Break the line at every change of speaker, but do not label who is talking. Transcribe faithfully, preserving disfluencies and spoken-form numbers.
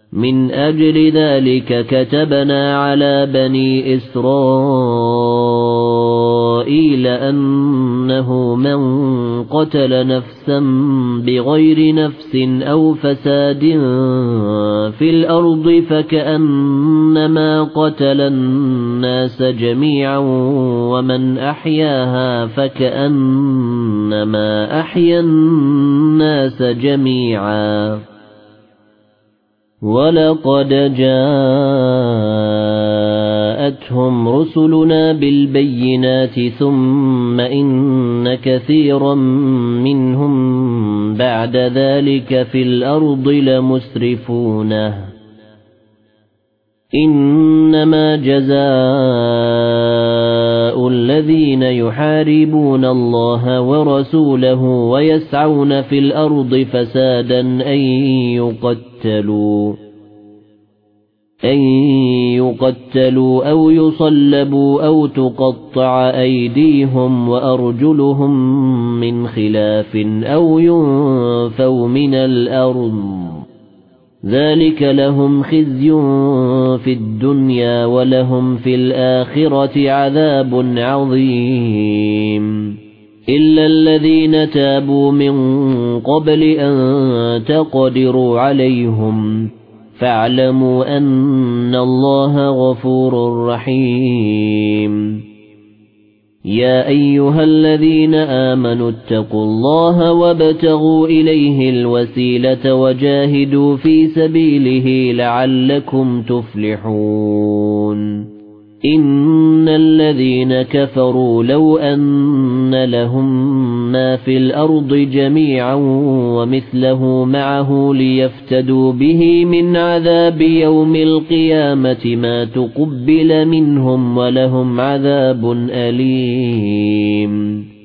من أجل ذلك كتبنا على بني إسرائيل أنه من قتل نفسا بغير نفس أو فساد في الأرض فكأنما قتل الناس جميعا ومن أحياها فكأنما أحيا الناس جميعا ولقد جاءتهم رسلنا بالبينات ثم إن كثيرا منهم بعد ذلك في الأرض لمسرفون إنما جزاء الذين يحاربون الله ورسوله ويسعون في الأرض فسادا أن يقتلوا أن يقتلوا أو يصلبوا أو تقطع أيديهم وأرجلهم من خلاف أو ينفوا من الأرض ذلك لهم خزي في الدنيا ولهم في الآخرة عذاب عظيم إلا الذين تابوا من قبل أن تقدروا عليهم فاعلموا أن الله غفور رحيم يا أيها الذين آمنوا اتقوا الله وابتغوا إليه الوسيلة وجاهدوا في سبيله لعلكم تفلحون إن الذين كفروا لو أن لهم ما في الأرض جميعا ومثله معه ليفتدوا به من عذاب يوم القيامة ما تقبل منهم ولهم عذاب أليم